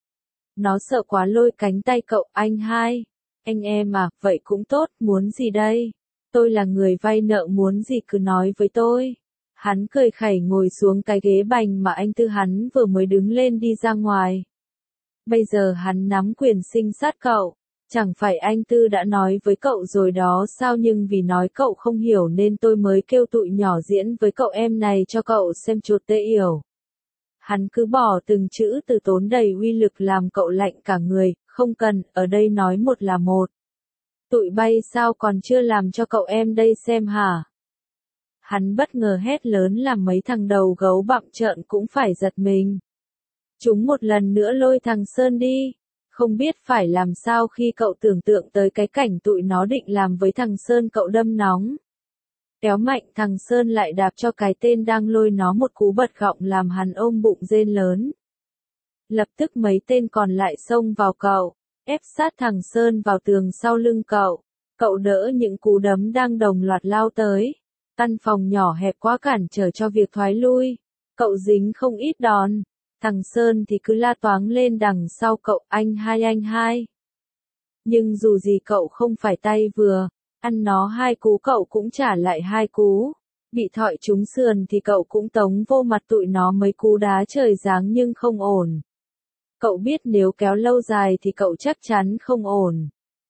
Nó sợ quá lôi cánh tay cậu, anh hai. Anh em à, vậy cũng tốt, muốn gì đây? Tôi là người vay nợ muốn gì cứ nói với tôi. Hắn cười khẩy ngồi xuống cái ghế bành mà anh Tư hắn vừa mới đứng lên đi ra ngoài. Bây giờ hắn nắm quyền sinh sát cậu. Chẳng phải anh Tư đã nói với cậu rồi đó sao nhưng vì nói cậu không hiểu nên tôi mới kêu tụi nhỏ diễn với cậu em này cho cậu xem chuột tê yểu. Hắn cứ bỏ từng chữ từ tốn đầy uy lực làm cậu lạnh cả người, không Không cần, ở đây nói một là một. Tụi bay sao còn chưa làm cho cậu em đây xem hả? Hắn bất ngờ hét lớn làm mấy thằng đầu gấu bặm trợn cũng phải giật mình. Chúng một lần nữa lôi thằng Sơn đi. Không biết phải làm sao khi cậu tưởng tượng tới cái cảnh tụi nó định làm với thằng Sơn, cậu đâm nóng. Kéo mạnh thằng Sơn lại đạp cho cái tên đang lôi nó một cú bật gọng làm hắn ôm bụng rên lớn. Lập tức mấy tên còn lại xông vào cậu, ép sát thằng Sơn vào tường sau lưng cậu. Cậu đỡ những cú đấm đang đồng loạt lao tới. Căn phòng nhỏ hẹp quá cản trở cho việc thoái lui. Cậu dính không ít đòn. Thằng Sơn thì cứ la toáng lên đằng sau cậu, anh hai anh hai. Nhưng dù gì cậu không phải tay vừa, ăn nó hai cú cậu cũng trả lại hai cú. Bị thọi trúng sườn thì cậu cũng tống vô mặt tụi nó mấy cú đá trời giáng nhưng không ổn. Cậu biết nếu kéo lâu dài thì cậu chắc chắn không ổn.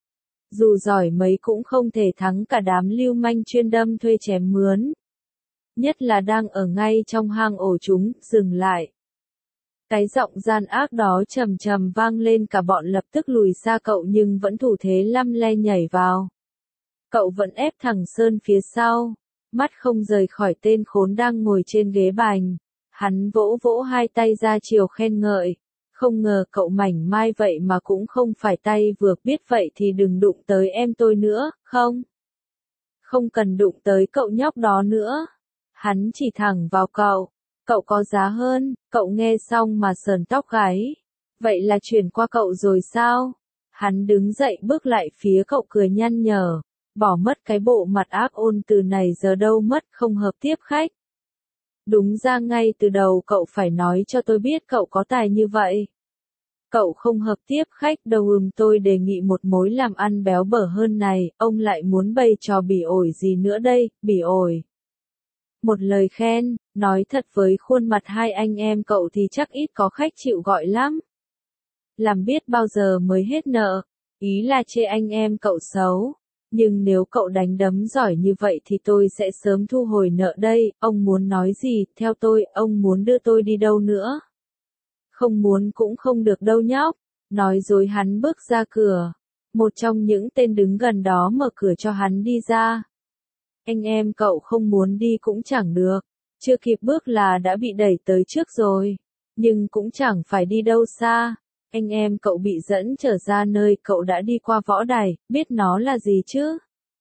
Dù giỏi mấy cũng không thể thắng cả đám lưu manh chuyên đâm thuê chém mướn. Nhất là đang ở ngay trong hang ổ chúng, dừng lại. Cái giọng gian ác đó trầm trầm vang lên, cả bọn lập tức lùi xa cậu nhưng vẫn thủ thế lăm le nhảy vào. Cậu vẫn ép thằng Sơn phía sau, mắt không rời khỏi tên khốn đang ngồi trên ghế bành. Hắn vỗ vỗ hai tay ra chiều khen ngợi. Không ngờ cậu mảnh mai vậy mà cũng không phải tay vừa, biết vậy thì đừng đụng tới em tôi nữa, không? Không cần đụng tới cậu nhóc đó nữa. Hắn chỉ thẳng vào cậu. Cậu có giá hơn, cậu nghe xong mà sờn tóc gáy. Vậy là chuyển qua cậu rồi sao? Hắn đứng dậy bước lại phía cậu cười nhăn nhở. Bỏ mất cái bộ mặt ác ôn từ này giờ đâu mất, không hợp tiếp khách. Đúng ra ngay từ đầu cậu phải nói cho tôi biết cậu có tài như vậy. Cậu không hợp tiếp khách đâu. Ừm, tôi đề nghị một mối làm ăn béo bở hơn này. Ông lại muốn bày trò bỉ ổi gì nữa đây, bỉ ổi. Một lời khen, nói thật với khuôn mặt hai anh em cậu thì chắc ít có khách chịu gọi lắm. Làm biết bao giờ mới hết nợ, ý là chê anh em cậu xấu. Nhưng nếu cậu đánh đấm giỏi như vậy thì tôi sẽ sớm thu hồi nợ đây. Ông muốn nói gì, theo tôi, ông muốn đưa tôi đi đâu nữa? Không muốn cũng không được đâu nhóc. Nói rồi hắn bước ra cửa. Một trong những tên đứng gần đó mở cửa cho hắn đi ra. Anh em cậu không muốn đi cũng chẳng được. Chưa kịp bước là đã bị đẩy tới trước rồi. Nhưng cũng chẳng phải đi đâu xa. Anh em cậu bị dẫn trở ra nơi cậu đã đi qua võ đài, biết nó là gì chứ?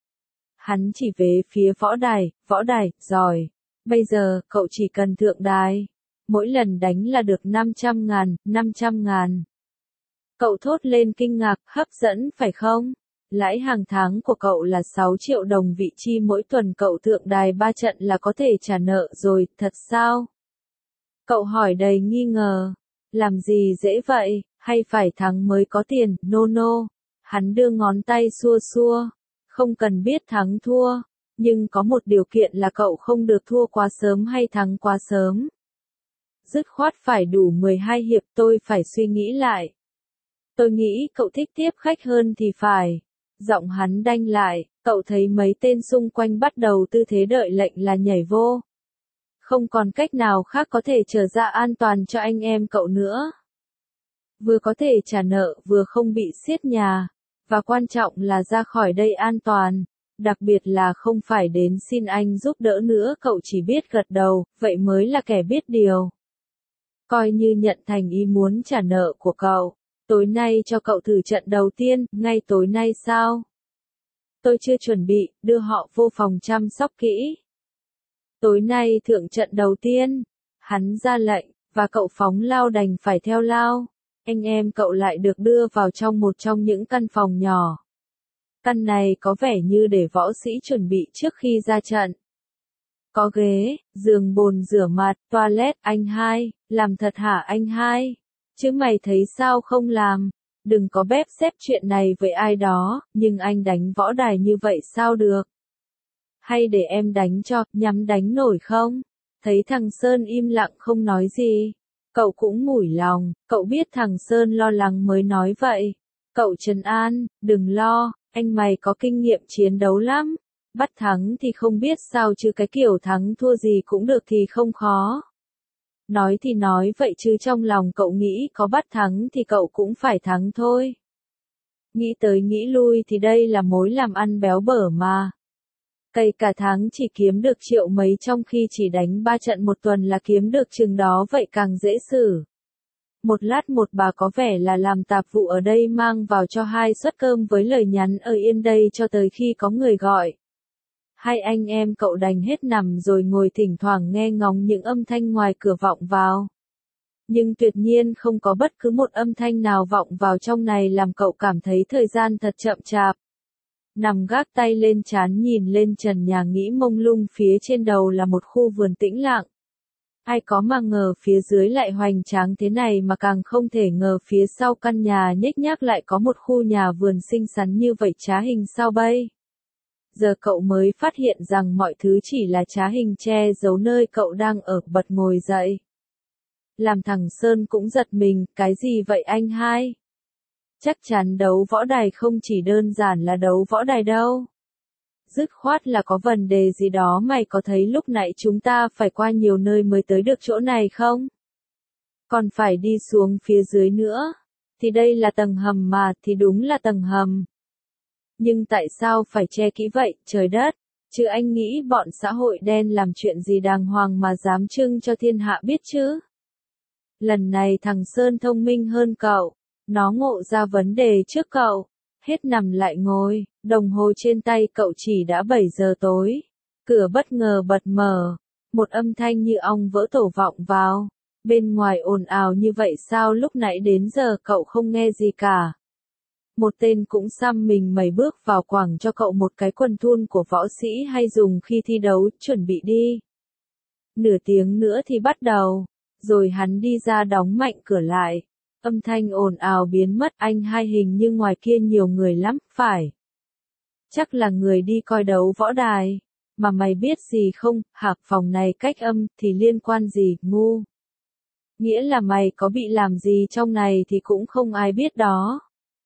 Hắn chỉ về phía võ đài, võ đài, giỏi. Bây giờ, cậu chỉ cần thượng đài. Mỗi lần đánh là được năm trăm ngàn, năm trăm ngàn. Cậu thốt lên kinh ngạc, hấp dẫn phải không? Lãi hàng tháng của cậu là sáu triệu đồng, vị chi mỗi tuần cậu thượng đài ba trận là có thể trả nợ rồi, thật sao? Cậu hỏi đầy nghi ngờ. Làm gì dễ vậy, hay phải thắng mới có tiền, no no. Hắn đưa ngón tay xua xua. Không cần biết thắng thua. Nhưng có một điều kiện là cậu không được thua quá sớm hay thắng quá sớm. Dứt khoát phải đủ mười hai hiệp, tôi phải suy nghĩ lại. Tôi nghĩ cậu thích tiếp khách hơn thì phải. Giọng hắn đanh lại, cậu thấy mấy tên xung quanh bắt đầu tư thế đợi lệnh là nhảy vô. Không còn cách nào khác có thể trở ra an toàn cho anh em cậu nữa. Vừa có thể trả nợ, vừa không bị xiết nhà. Và quan trọng là ra khỏi đây an toàn. Đặc biệt là không phải đến xin anh giúp đỡ nữa, cậu chỉ biết gật đầu, vậy mới là kẻ biết điều. Coi như nhận thành ý muốn trả nợ của cậu. Tối nay cho cậu thử trận đầu tiên, ngay tối nay sao? Tôi chưa chuẩn bị, đưa họ vô phòng chăm sóc kỹ. Tối nay thượng trận đầu tiên. Hắn ra lệnh, và cậu phóng lao đành phải theo lao. Anh em cậu lại được đưa vào trong một trong những căn phòng nhỏ. Căn này có vẻ như để võ sĩ chuẩn bị trước khi ra trận. Có ghế, giường bồn rửa mặt, toilet, anh hai, làm thật hả anh hai? Chứ mày thấy sao không làm? Đừng có bếp xếp chuyện này với ai đó, nhưng anh đánh võ đài như vậy sao được? Hay để em đánh cho, nhắm đánh nổi không? Thấy thằng Sơn im lặng không nói gì. Cậu cũng mủi lòng, cậu biết thằng Sơn lo lắng mới nói vậy. Cậu trấn an, đừng lo, anh mày có kinh nghiệm chiến đấu lắm. Bắt thắng thì không biết sao chứ cái kiểu thắng thua gì cũng được thì không khó. Nói thì nói vậy chứ trong lòng cậu nghĩ có bắt thắng thì cậu cũng phải thắng thôi. Nghĩ tới nghĩ lui thì đây là mối làm ăn béo bở mà. Cày cả tháng chỉ kiếm được triệu mấy trong khi chỉ đánh ba trận một tuần là kiếm được chừng đó vậy càng dễ xử. Một lát một bà có vẻ là làm tạp vụ ở đây mang vào cho hai suất cơm với lời nhắn ở yên đây cho tới khi có người gọi. Hai anh em cậu đành hết nằm rồi ngồi thỉnh thoảng nghe ngóng những âm thanh ngoài cửa vọng vào. Nhưng tuyệt nhiên không có bất cứ một âm thanh nào vọng vào trong này làm cậu cảm thấy thời gian thật chậm chạp. Nằm gác tay lên trán nhìn lên trần nhà nghĩ mông lung phía trên đầu là một khu vườn tĩnh lặng. Ai có mà ngờ phía dưới lại hoành tráng thế này mà càng không thể ngờ phía sau căn nhà nhếch nhác lại có một khu nhà vườn xinh xắn như vậy trá hình sao bay. Giờ cậu mới phát hiện rằng mọi thứ chỉ là trá hình che giấu nơi cậu đang ở bật ngồi dậy. Làm thằng Sơn cũng giật mình, cái gì vậy anh hai? Chắc chắn đấu võ đài không chỉ đơn giản là đấu võ đài đâu. Dứt khoát là có vấn đề gì đó mày có thấy lúc nãy chúng ta phải qua nhiều nơi mới tới được chỗ này không? Còn phải đi xuống phía dưới nữa. Thì đây là tầng hầm mà, thì đúng là tầng hầm. Nhưng tại sao phải che kỹ vậy, trời đất? Chứ anh nghĩ bọn xã hội đen làm chuyện gì đàng hoàng mà dám trưng cho thiên hạ biết chứ? Lần này thằng Sơn thông minh hơn cậu. Nó ngộ ra vấn đề trước cậu. Hết nằm lại ngồi, đồng hồ trên tay cậu chỉ đã bảy giờ tối. Cửa bất ngờ bật mở. Một âm thanh như ong vỡ tổ vọng vào. Bên ngoài ồn ào như vậy sao lúc nãy đến giờ cậu không nghe gì cả. Một tên cũng xăm mình mẩy bước vào quẳng cho cậu một cái quần thun của võ sĩ hay dùng khi thi đấu, chuẩn bị đi. Nửa tiếng nữa thì bắt đầu. Rồi hắn đi ra đóng mạnh cửa lại. Âm thanh ồn ào biến mất, anh hai hình như ngoài kia nhiều người lắm, phải. Chắc là người đi coi đấu võ đài. Mà mày biết gì không, hạc phòng này cách âm, thì liên quan gì, ngu. Nghĩa là mày có bị làm gì trong này thì cũng không ai biết đó.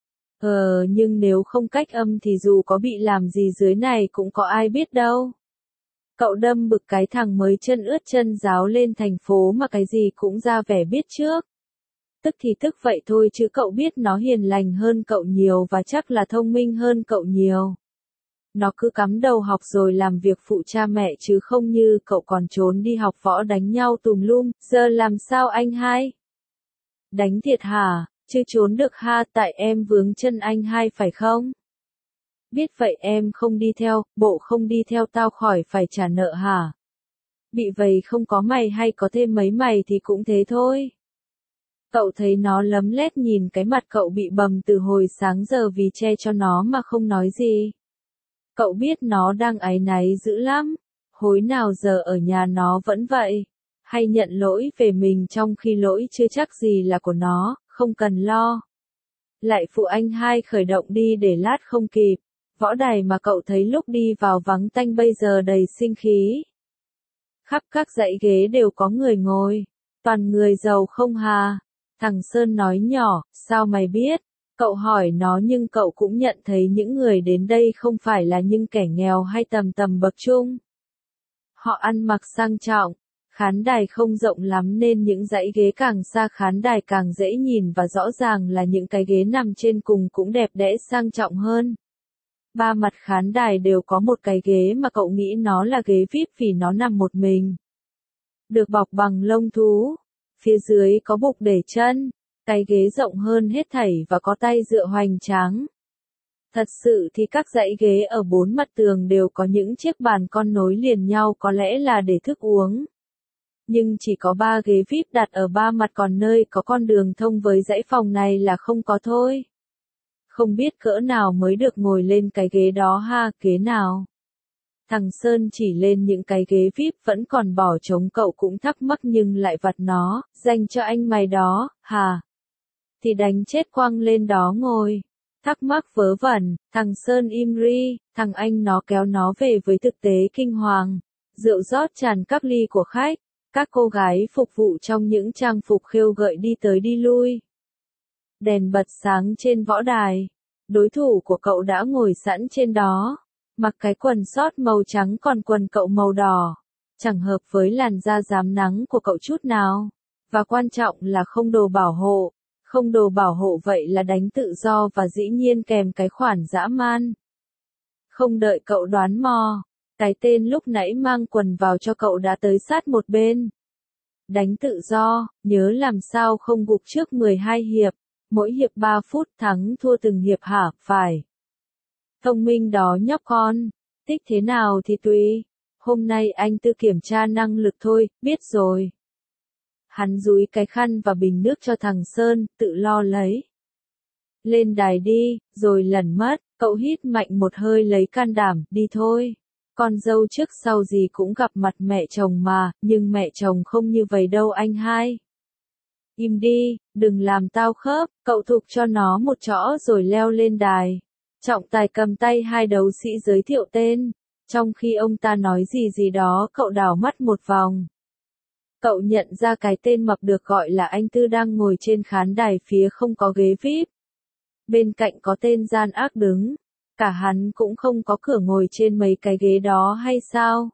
Ờ, nhưng nếu không cách âm thì dù có bị làm gì dưới này cũng có ai biết đâu. Cậu đâm bực cái thằng mới chân ướt chân ráo lên thành phố mà cái gì cũng ra vẻ biết trước. Tức thì tức vậy thôi chứ cậu biết nó hiền lành hơn cậu nhiều và chắc là thông minh hơn cậu nhiều. Nó cứ cắm đầu học rồi làm việc phụ cha mẹ chứ không như cậu còn trốn đi học võ đánh nhau tùm lum, giờ làm sao anh hai? Đánh thiệt hả, chứ trốn được ha, tại em vướng chân anh hai phải không? Biết vậy em không đi theo, bộ không đi theo tao khỏi phải trả nợ hả? Bị vậy không có mày hay có thêm mấy mày thì cũng thế thôi. Cậu thấy nó lấm lét nhìn cái mặt cậu bị bầm từ hồi sáng giờ vì che cho nó mà không nói gì. Cậu biết nó đang áy náy dữ lắm. Hối nào giờ ở nhà nó vẫn vậy. Hay nhận lỗi về mình trong khi lỗi chưa chắc gì là của nó, không cần lo. Lại phụ anh hai khởi động đi để lát không kịp. Võ đài mà cậu thấy lúc đi vào vắng tanh bây giờ đầy sinh khí. Khắp các dãy ghế đều có người ngồi. Toàn người giàu không hà. Thằng Sơn nói nhỏ, sao mày biết? Cậu hỏi nó nhưng cậu cũng nhận thấy những người đến đây không phải là những kẻ nghèo hay tầm tầm bậc trung. Họ ăn mặc sang trọng, khán đài không rộng lắm nên những dãy ghế càng xa khán đài càng dễ nhìn và rõ ràng là những cái ghế nằm trên cùng cũng đẹp đẽ sang trọng hơn. Ba mặt khán đài đều có một cái ghế mà cậu nghĩ nó là ghế vi ai pi vì nó nằm một mình. Được bọc bằng lông thú. Phía dưới có bục để chân, cái ghế rộng hơn hết thảy và có tay dựa hoành tráng. Thật sự thì các dãy ghế ở bốn mặt tường đều có những chiếc bàn con nối liền nhau có lẽ là để thức uống. Nhưng chỉ có ba ghế vi ai pi đặt ở ba mặt còn nơi có con đường thông với dãy phòng này là không có thôi. Không biết cỡ nào mới được ngồi lên cái ghế đó ha, ghế nào? Thằng Sơn chỉ lên những cái ghế vi ai pi vẫn còn bỏ trống cậu cũng thắc mắc nhưng lại vặt nó, dành cho anh mày đó, hà? Thì đánh chết quăng lên đó ngồi. Thắc mắc vớ vẩn, thằng Sơn im ri, thằng anh nó kéo nó về với thực tế kinh hoàng. Rượu rót tràn các ly của khách, các cô gái phục vụ trong những trang phục khêu gợi đi tới đi lui. Đèn bật sáng trên võ đài, đối thủ của cậu đã ngồi sẵn trên đó. Mặc cái quần sót màu trắng còn quần cậu màu đỏ. Chẳng hợp với làn da rám nắng của cậu chút nào. Và quan trọng là không đồ bảo hộ. Không đồ bảo hộ vậy là đánh tự do và dĩ nhiên kèm cái khoản dã man. Không đợi cậu đoán mò, cái tên lúc nãy mang quần vào cho cậu đã tới sát một bên. Đánh tự do, nhớ làm sao không gục trước mười hai hiệp, mỗi hiệp ba phút, thắng thua từng hiệp hả, phải. Thông minh đó nhóc con, thích thế nào thì tùy, hôm nay anh Tư kiểm tra năng lực thôi, biết rồi. Hắn dúi cái khăn và bình nước cho thằng Sơn, tự lo lấy. Lên đài đi, rồi lẩn mất, cậu hít mạnh một hơi lấy can đảm, đi thôi. Con dâu trước sau gì cũng gặp mặt mẹ chồng mà, nhưng mẹ chồng không như vậy đâu anh hai. Im đi, đừng làm tao khớp, cậu thục cho nó một chõ rồi leo lên đài. Trọng tài cầm tay hai đấu sĩ giới thiệu tên, trong khi ông ta nói gì gì đó cậu đảo mắt một vòng. Cậu nhận ra cái tên mập được gọi là anh Tư đang ngồi trên khán đài phía không có ghế vi ai pi. Bên cạnh có tên gian ác đứng. Cả hắn cũng không có cửa ngồi trên mấy cái ghế đó hay sao?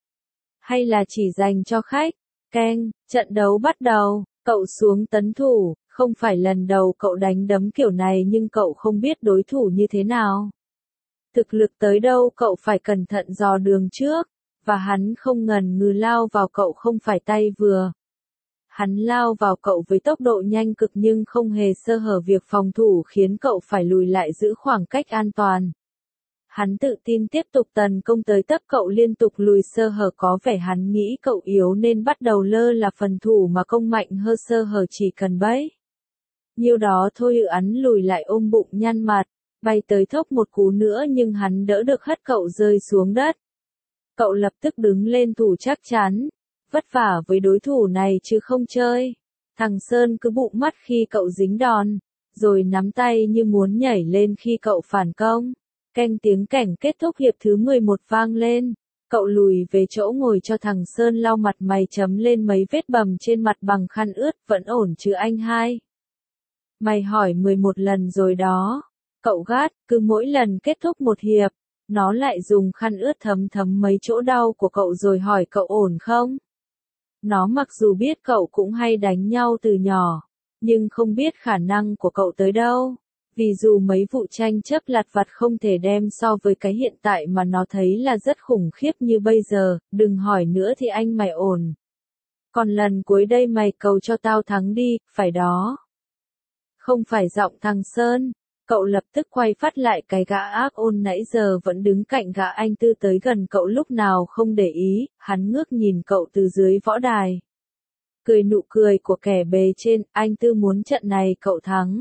Hay là chỉ dành cho khách? Keng, trận đấu bắt đầu, cậu xuống tấn thủ, không phải lần đầu cậu đánh đấm kiểu này nhưng cậu không biết đối thủ như thế nào. Thực lực tới đâu cậu phải cẩn thận dò đường trước, và hắn không ngần ngừ lao vào cậu không phải tay vừa. Hắn lao vào cậu với tốc độ nhanh cực nhưng không hề sơ hở việc phòng thủ khiến cậu phải lùi lại giữ khoảng cách an toàn. Hắn tự tin tiếp tục tấn công tới tấp cậu liên tục lùi sơ hở có vẻ hắn nghĩ cậu yếu nên bắt đầu lơ là phần thủ mà công mạnh hơn sơ hở chỉ cần bẫy. Nhiêu đó thôi hắn lùi lại ôm bụng nhăn mặt, bay tới thốc một cú nữa nhưng hắn đỡ được hất cậu rơi xuống đất. Cậu lập tức đứng lên thủ chắc chắn. Vất vả với đối thủ này chứ không chơi. Thằng Sơn cứ bụng mắt khi cậu dính đòn, rồi nắm tay như muốn nhảy lên khi cậu phản công. Canh tiếng cảnh kết thúc hiệp thứ mười một vang lên. Cậu lùi về chỗ ngồi cho thằng Sơn lau mặt mày chấm lên mấy vết bầm trên mặt bằng khăn ướt, vẫn ổn chứ anh hai? Mày hỏi mười một lần rồi đó. Cậu gắt, cứ mỗi lần kết thúc một hiệp, nó lại dùng khăn ướt thấm thấm mấy chỗ đau của cậu rồi hỏi cậu ổn không? Nó mặc dù biết cậu cũng hay đánh nhau từ nhỏ, nhưng không biết khả năng của cậu tới đâu. Vì dù mấy vụ tranh chấp lặt vặt không thể đem so với cái hiện tại mà nó thấy là rất khủng khiếp như bây giờ, đừng hỏi nữa thì anh mày ổn. Còn lần cuối đây mày cầu cho tao thắng đi, phải đó. Không phải giọng thằng Sơn. Cậu lập tức quay phát lại cái gã ác ôn nãy giờ vẫn đứng cạnh gã anh Tư tới gần cậu lúc nào không để ý, hắn ngước nhìn cậu từ dưới võ đài. Cười nụ cười của kẻ bề trên, anh Tư muốn trận này cậu thắng.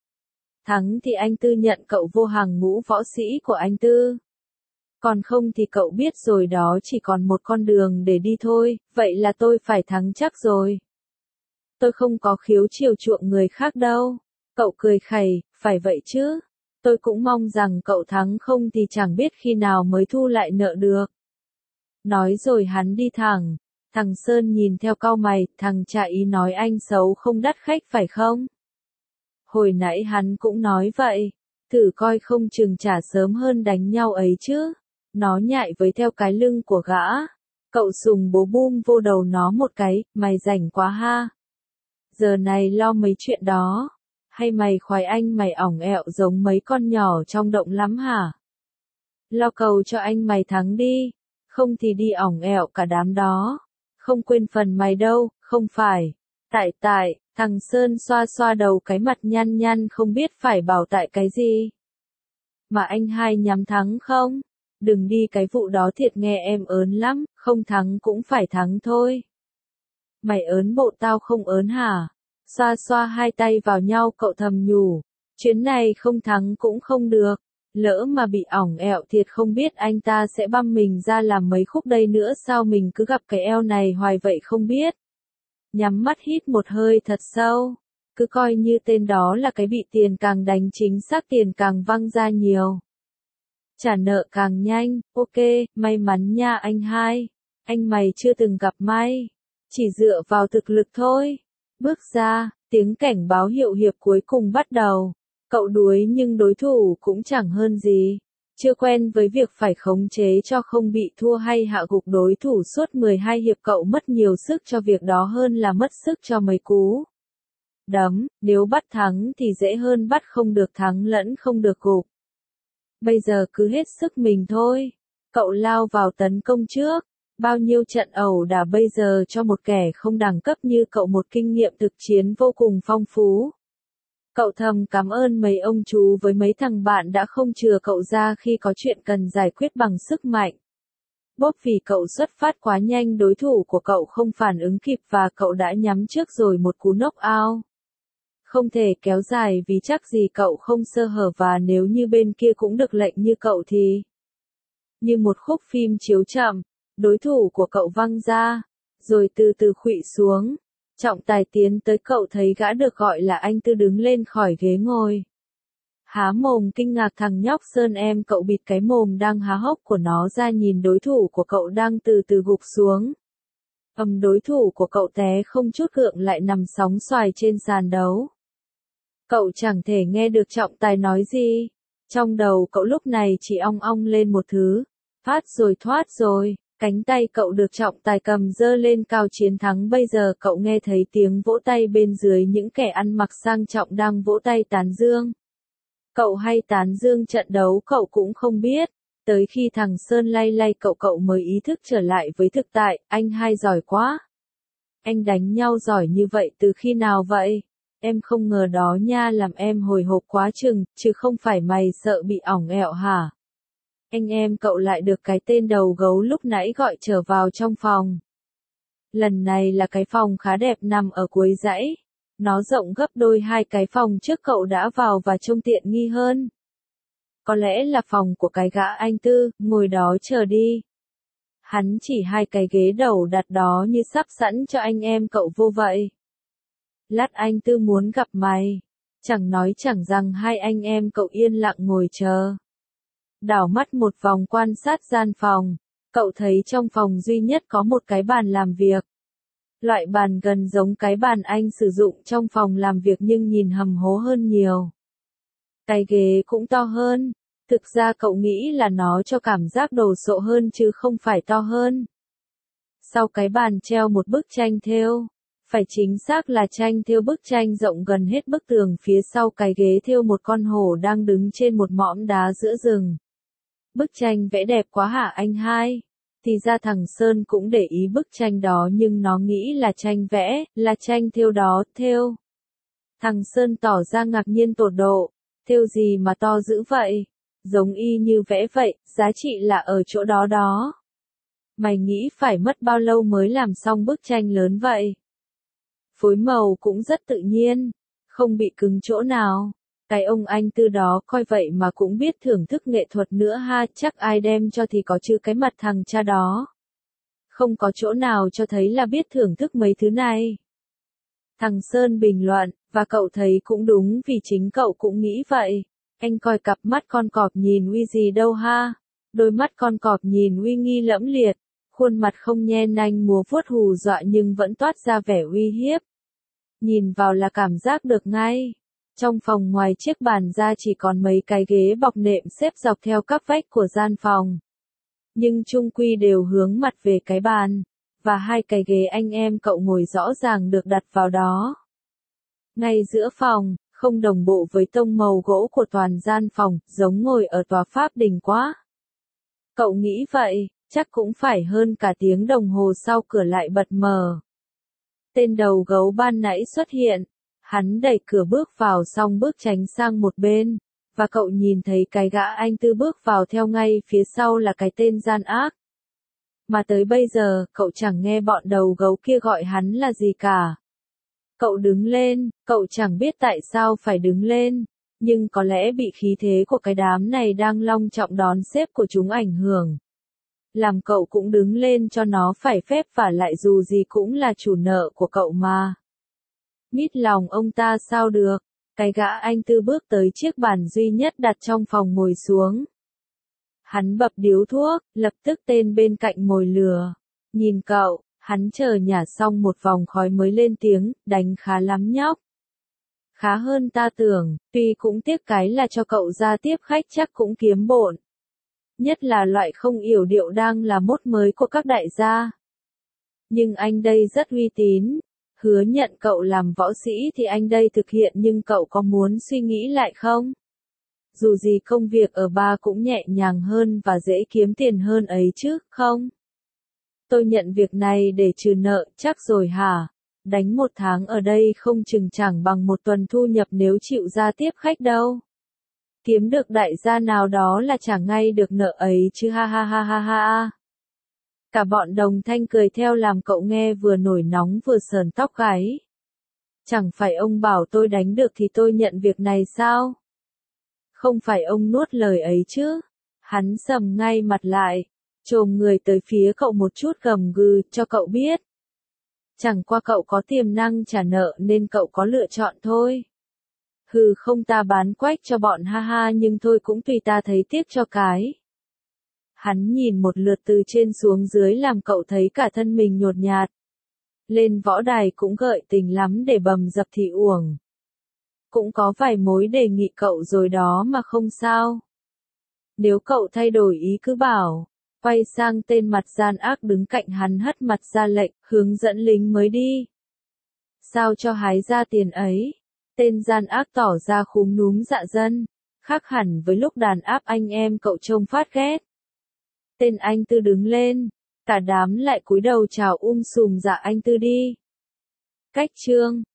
Thắng thì anh Tư nhận cậu vô hàng ngũ võ sĩ của anh Tư. Còn không thì cậu biết rồi đó chỉ còn một con đường để đi thôi, vậy là tôi phải thắng chắc rồi. Tôi không có khiếu chiều chuộng người khác đâu. Cậu cười khẩy, phải vậy chứ. Tôi cũng mong rằng cậu thắng không thì chẳng biết khi nào mới thu lại nợ được. Nói rồi hắn đi thẳng. Thằng Sơn nhìn theo cau mày, thằng Trà ý nói anh xấu không đắt khách phải không? Hồi nãy hắn cũng nói vậy. Thử coi không chừng trả sớm hơn đánh nhau ấy chứ. Nó nhại với theo cái lưng của gã. Cậu sùng bố bum vô đầu nó một cái, mày rảnh quá ha. Giờ này lo mấy chuyện đó. Hay mày khoái anh mày ỏng ẹo giống mấy con nhỏ trong động lắm hả? Lo cầu cho anh mày thắng đi, không thì đi ỏng ẹo cả đám đó. Không quên phần mày đâu, không phải. Tại tại, thằng Sơn xoa xoa đầu cái mặt nhăn nhăn không biết phải bảo tại cái gì. Mà anh hai nhắm thắng không? Đừng đi cái vụ đó thiệt nghe em ớn lắm, không thắng cũng phải thắng thôi. Mày ớn bộ tao không ớn hả? Xoa xoa hai tay vào nhau cậu thầm nhủ. Chuyến này không thắng cũng không được. Lỡ mà bị ỏng ẹo thiệt không biết anh ta sẽ băm mình ra làm mấy khúc đây nữa sao mình cứ gặp cái eo này hoài vậy không biết. Nhắm mắt hít một hơi thật sâu. Cứ coi như tên đó là cái bị tiền càng đánh chính xác tiền càng văng ra nhiều. Trả nợ càng nhanh, ok, may mắn nha anh hai. Anh mày chưa từng gặp may. Chỉ dựa vào thực lực thôi. Bước ra, tiếng cảnh báo hiệu hiệp cuối cùng bắt đầu. Cậu đuối nhưng đối thủ cũng chẳng hơn gì. Chưa quen với việc phải khống chế cho không bị thua hay hạ gục đối thủ suốt mười hai hiệp cậu mất nhiều sức cho việc đó hơn là mất sức cho mấy cú. đấm, nếu bắt thắng thì dễ hơn bắt không được thắng lẫn không được gục. Bây giờ cứ hết sức mình thôi. Cậu lao vào tấn công trước. Bao nhiêu trận ẩu đả bây giờ cho một kẻ không đẳng cấp như cậu một kinh nghiệm thực chiến vô cùng phong phú. Cậu thầm cảm ơn mấy ông chú với mấy thằng bạn đã không chừa cậu ra khi có chuyện cần giải quyết bằng sức mạnh. Bốp vì cậu xuất phát quá nhanh đối thủ của cậu không phản ứng kịp và cậu đã nhắm trước rồi một cú knock out. Không thể kéo dài vì chắc gì cậu không sơ hở và nếu như bên kia cũng được lệnh như cậu thì... Như một khúc phim chiếu chậm, đối thủ của cậu văng ra, rồi từ từ khuỵu xuống. Trọng tài tiến tới cậu thấy gã được gọi là anh Tư đứng lên khỏi ghế ngồi. Há mồm kinh ngạc thằng nhóc Sơn em cậu bịt cái mồm đang há hốc của nó ra nhìn đối thủ của cậu đang từ từ gục xuống. Ầm đối thủ của cậu té không chút gượng lại nằm sóng xoài trên sàn đấu. Cậu chẳng thể nghe được trọng tài nói gì. Trong đầu cậu lúc này chỉ ong ong lên một thứ. Phát rồi thoát rồi. Cánh tay cậu được trọng tài cầm giơ lên cao chiến thắng bây giờ cậu nghe thấy tiếng vỗ tay bên dưới những kẻ ăn mặc sang trọng đang vỗ tay tán dương. Cậu hay tán dương trận đấu cậu cũng không biết. Tới khi thằng Sơn lay lay cậu cậu mới ý thức trở lại với thực tại, anh hai giỏi quá. Anh đánh nhau giỏi như vậy từ khi nào vậy? Em không ngờ đó nha làm em hồi hộp quá chừng, chứ không phải mày sợ bị ỏng ẹo hả? Anh em cậu lại được cái tên đầu gấu lúc nãy gọi trở vào trong phòng. Lần này là cái phòng khá đẹp nằm ở cuối dãy. Nó rộng gấp đôi hai cái phòng trước cậu đã vào và trông tiện nghi hơn. Có lẽ là phòng của cái gã anh Tư, ngồi đó chờ đi. Hắn chỉ hai cái ghế đầu đặt đó như sắp sẵn cho anh em cậu vô vậy. Lát anh Tư muốn gặp mày. Chẳng nói chẳng rằng hai anh em cậu yên lặng ngồi chờ. Đảo mắt một vòng quan sát gian phòng, cậu thấy trong phòng duy nhất có một cái bàn làm việc. Loại bàn gần giống cái bàn anh sử dụng trong phòng làm việc nhưng nhìn hầm hố hơn nhiều. Cái ghế cũng to hơn, thực ra cậu nghĩ là nó cho cảm giác đồ sộ hơn chứ không phải to hơn. Sau cái bàn treo một bức tranh thêu, phải chính xác là tranh thêu bức tranh rộng gần hết bức tường phía sau cái ghế thêu một con hổ đang đứng trên một mỏm đá giữa rừng. Bức tranh vẽ đẹp quá hả anh hai? Thì ra thằng Sơn cũng để ý bức tranh đó nhưng nó nghĩ là tranh vẽ, là tranh thêu đó, thêu. Thằng Sơn tỏ ra ngạc nhiên tột độ, thêu gì mà to dữ vậy? Giống y như vẽ vậy, giá trị là ở chỗ đó đó. Mày nghĩ phải mất bao lâu mới làm xong bức tranh lớn vậy? Phối màu cũng rất tự nhiên, không bị cứng chỗ nào. Cái ông anh Tư đó coi vậy mà cũng biết thưởng thức nghệ thuật nữa ha, chắc ai đem cho thì có chứ cái mặt thằng cha đó. Không có chỗ nào cho thấy là biết thưởng thức mấy thứ này. Thằng Sơn bình luận, và cậu thấy cũng đúng vì chính cậu cũng nghĩ vậy. Anh coi cặp mắt con cọp nhìn uy gì đâu ha. Đôi mắt con cọp nhìn uy nghi lẫm liệt, khuôn mặt không nhe nanh múa vuốt hù dọa nhưng vẫn toát ra vẻ uy hiếp. Nhìn vào là cảm giác được ngay. Trong phòng ngoài chiếc bàn ra chỉ còn mấy cái ghế bọc nệm xếp dọc theo các vách của gian phòng. Nhưng chung quy đều hướng mặt về cái bàn, và hai cái ghế anh em cậu ngồi rõ ràng được đặt vào đó. Ngay giữa phòng, không đồng bộ với tông màu gỗ của toàn gian phòng, giống ngồi ở tòa pháp đình quá. Cậu nghĩ vậy, chắc cũng phải hơn cả tiếng đồng hồ sau cửa lại bật mở. Tên đầu gấu ban nãy xuất hiện. Hắn đẩy cửa bước vào xong bước tránh sang một bên, và cậu nhìn thấy cái gã anh Tư bước vào theo ngay phía sau là cái tên gian ác. Mà tới bây giờ, cậu chẳng nghe bọn đầu gấu kia gọi hắn là gì cả. Cậu đứng lên, cậu chẳng biết tại sao phải đứng lên, nhưng có lẽ bị khí thế của cái đám này đang long trọng đón xếp của chúng ảnh hưởng. Làm cậu cũng đứng lên cho nó phải phép và lại dù gì cũng là chủ nợ của cậu mà. Mít lòng ông ta sao được, cái gã anh Tư bước tới chiếc bàn duy nhất đặt trong phòng ngồi xuống. Hắn bập điếu thuốc, lập tức tên bên cạnh mồi lửa. Nhìn cậu, hắn chờ nhả xong một vòng khói mới lên tiếng, đánh khá lắm nhóc. Khá hơn ta tưởng, tuy cũng tiếc cái là cho cậu ra tiếp khách chắc cũng kiếm bộn. Nhất là loại không yểu điệu đang là mốt mới của các đại gia. Nhưng anh đây rất uy tín. Hứa nhận cậu làm võ sĩ thì anh đây thực hiện nhưng cậu có muốn suy nghĩ lại không? Dù gì công việc ở bar cũng nhẹ nhàng hơn và dễ kiếm tiền hơn ấy chứ, không? Tôi nhận việc này để trừ nợ, chắc rồi hả? Đánh một tháng ở đây không chừng chẳng bằng một tuần thu nhập nếu chịu ra tiếp khách đâu. Kiếm được đại gia nào đó là trả ngay được nợ ấy chứ ha ha ha ha ha. Cả bọn đồng thanh cười theo làm cậu nghe vừa nổi nóng vừa sờn tóc gáy. Chẳng phải ông bảo tôi đánh được thì tôi nhận việc này sao? Không phải ông nuốt lời ấy chứ? Hắn sầm ngay mặt lại, chồm người tới phía cậu một chút gầm gừ cho cậu biết. Chẳng qua cậu có tiềm năng trả nợ nên cậu có lựa chọn thôi. Hừ không ta bán quách cho bọn ha ha nhưng thôi cũng tùy ta thấy tiếc cho cái. Hắn nhìn một lượt từ trên xuống dưới làm cậu thấy cả thân mình nhột nhạt. Lên võ đài cũng gợi tình lắm để bầm dập thì uổng. Cũng có vài mối đề nghị cậu rồi đó mà không sao. Nếu cậu thay đổi ý cứ bảo. Quay sang tên mặt gian ác đứng cạnh hắn hất mặt ra lệnh, hướng dẫn lính mới đi. Sao cho hái ra tiền ấy? Tên gian ác tỏ ra khúm núm dạ dân, khác hẳn với lúc đàn áp anh em cậu trông phát ghét. Tên anh Tư đứng lên, cả đám lại cúi đầu chào um sùm dạ anh Tư đi. Cách chương